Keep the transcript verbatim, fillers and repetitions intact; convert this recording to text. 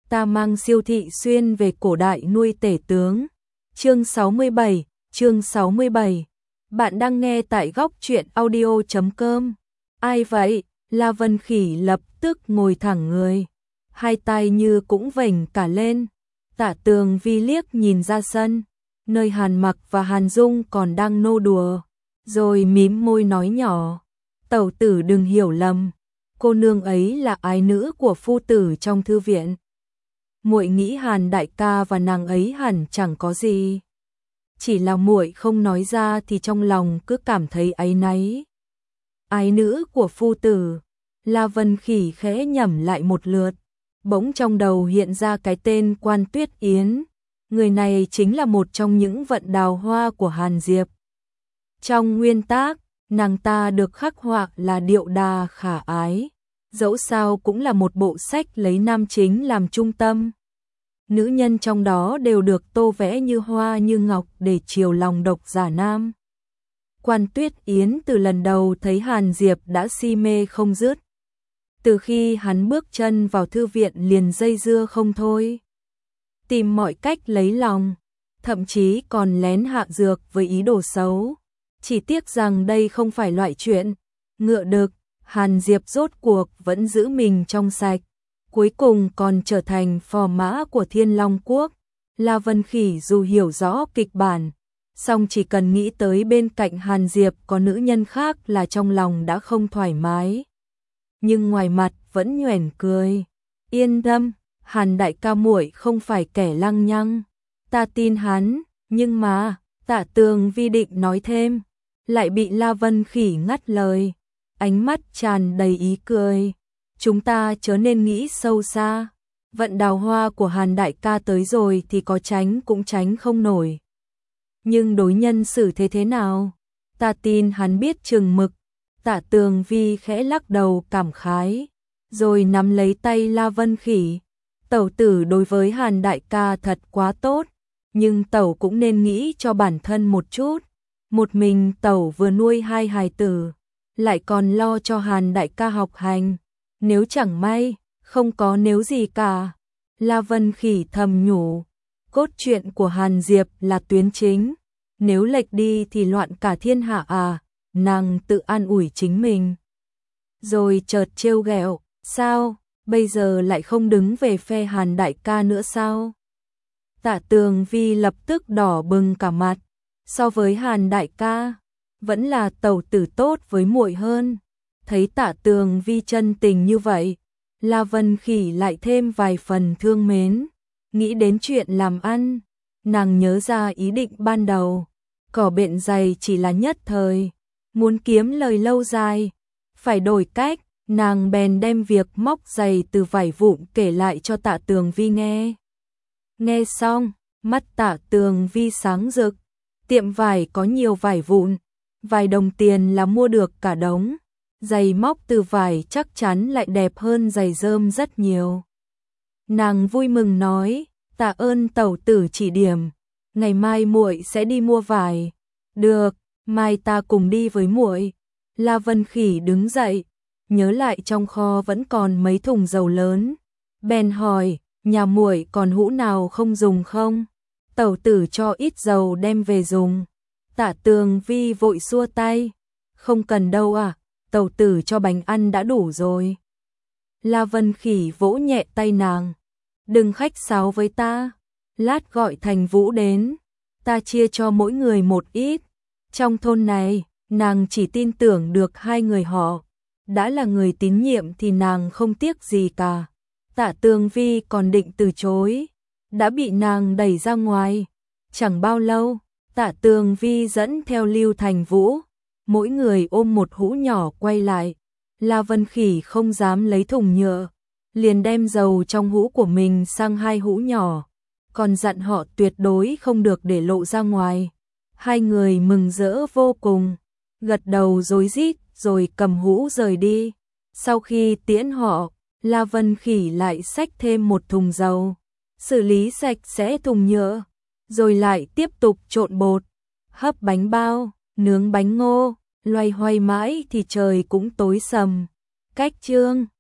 ta mang Siêu Thị Xuyên về cổ đại nuôi tể tướng. Chương sáu mươi bảy, chương sáu mươi bảy. Bạn đang nghe tại góc truyện audio chấm com. Ai vậy? La Vân Khỉ lập tức ngồi thẳng người, hai tay như cũng vểnh cả lên. Tạ Tường Vi liếc nhìn ra sân, nơi Hàn Mặc và Hàn Dung còn đang nô đùa, rồi mím môi nói nhỏ, tẩu tử đừng hiểu lầm, cô nương ấy là ái nữ của phu tử trong thư viện. Muội nghĩ Hàn đại ca và nàng ấy hẳn chẳng có gì, chỉ là muội không nói ra thì trong lòng cứ cảm thấy áy náy. Ái nữ của phu tử. La Vân Khỉ khẽ nhẩm lại một lượt, bỗng trong đầu hiện ra cái tên Quan Tuyết Yến. Người này chính là một trong những vận đào hoa của Hàn Diệp. Trong nguyên tác, nàng ta được khắc họa là điệu đà khả ái, dẫu sao cũng là một bộ sách lấy nam chính làm trung tâm. Nữ nhân trong đó đều được tô vẽ như hoa như ngọc để chiều lòng độc giả nam. Quan Tuyết Yến từ lần đầu thấy Hàn Diệp đã si mê không dứt. Từ khi hắn bước chân vào thư viện liền dây dưa không thôi, tìm mọi cách lấy lòng, thậm chí còn lén hạ dược với ý đồ xấu. Chỉ tiếc rằng đây không phải loại chuyện ngựa đực, Hàn Diệp rốt cuộc vẫn giữ mình trong sạch, cuối cùng còn trở thành phò mã của Thiên Long Quốc. La Vân Khỉ dù hiểu rõ kịch bản, song chỉ cần nghĩ tới bên cạnh Hàn Diệp có nữ nhân khác là trong lòng đã không thoải mái. Nhưng ngoài mặt vẫn nhoẻn cười. Yên tâm, Hàn đại ca muội không phải kẻ lăng nhăng, ta tin hắn. Nhưng mà, Tạ Tường Vi định nói thêm, lại bị La Vân Khỉ ngắt lời, ánh mắt tràn đầy ý cười. Chúng ta chớ nên nghĩ sâu xa, vận đào hoa của Hàn đại ca tới rồi thì có tránh cũng tránh không nổi. Nhưng đối nhân xử thế thế nào? Ta tin hắn biết chừng mực. Tạ Tường Vi khẽ lắc đầu cảm khái, rồi nắm lấy tay La Vân Khỉ. Tẩu tử đối với Hàn đại ca thật quá tốt, nhưng tẩu cũng nên nghĩ cho bản thân một chút. Một mình tẩu vừa nuôi hai hài tử, lại còn lo cho Hàn đại ca học hành. Nếu chẳng may, không có nếu gì cả. La Vân Khỉ thầm nhủ, cốt truyện của Hàn Diệp là tuyến chính, nếu lệch đi thì loạn cả thiên hạ à. Nàng tự an ủi chính mình. Rồi chợt trêu ghẹo, sao, bây giờ lại không đứng về phe Hàn đại ca nữa sao? Tạ Tường Vi lập tức đỏ bừng cả mặt, so với Hàn đại ca, vẫn là tẩu tử tốt với muội hơn. Thấy Tạ Tường Vi chân tình như vậy, La Vân Khỉ lại thêm vài phần thương mến. Nghĩ đến chuyện làm ăn, nàng nhớ ra ý định ban đầu, cỏ bện dày chỉ là nhất thời, muốn kiếm lời lâu dài, phải đổi cách. Nàng bèn đem việc móc giày từ vải vụn kể lại cho Tạ Tường Vi nghe. Nghe xong, mắt Tạ Tường Vi sáng rực, tiệm vải có nhiều vải vụn, vài đồng tiền là mua được cả đống, giày móc từ vải chắc chắn lại đẹp hơn giày rơm rất nhiều. Nàng vui mừng nói, tạ ơn tẩu tử chỉ điểm, ngày mai muội sẽ đi mua vải. Được, mai ta cùng đi với muội. La Vân Khỉ đứng dậy, nhớ lại trong kho vẫn còn mấy thùng dầu lớn, bèn hỏi, nhà muội còn hũ nào không dùng không? Tẩu tử cho ít dầu đem về dùng. Tạ Tường Vi vội xua tay, không cần đâu à, tẩu tử cho bánh ăn đã đủ rồi. La Vân Khỉ vỗ nhẹ tay nàng, đừng khách sáo với ta, lát gọi Thành Vũ đến, ta chia cho mỗi người một ít. Trong thôn này, nàng chỉ tin tưởng được hai người họ, đã là người tín nhiệm thì nàng không tiếc gì cả. Tạ Tường Vi còn định từ chối, đã bị nàng đẩy ra ngoài. Chẳng bao lâu, Tạ Tường Vi dẫn theo Lưu Thành Vũ, mỗi người ôm một hũ nhỏ quay lại. La Vân Khỉ không dám lấy thùng nhựa, liền đem dầu trong hũ của mình sang hai hũ nhỏ, còn dặn họ tuyệt đối không được để lộ ra ngoài. Hai người mừng rỡ vô cùng, gật đầu rối rít rồi cầm hũ rời đi. Sau khi tiễn họ, La Vân Khỉ lại xách thêm một thùng dầu, xử lý sạch sẽ thùng nhựa, rồi lại tiếp tục trộn bột, hấp bánh bao, nướng bánh ngô, loay hoay mãi thì trời cũng tối sầm. Cách chương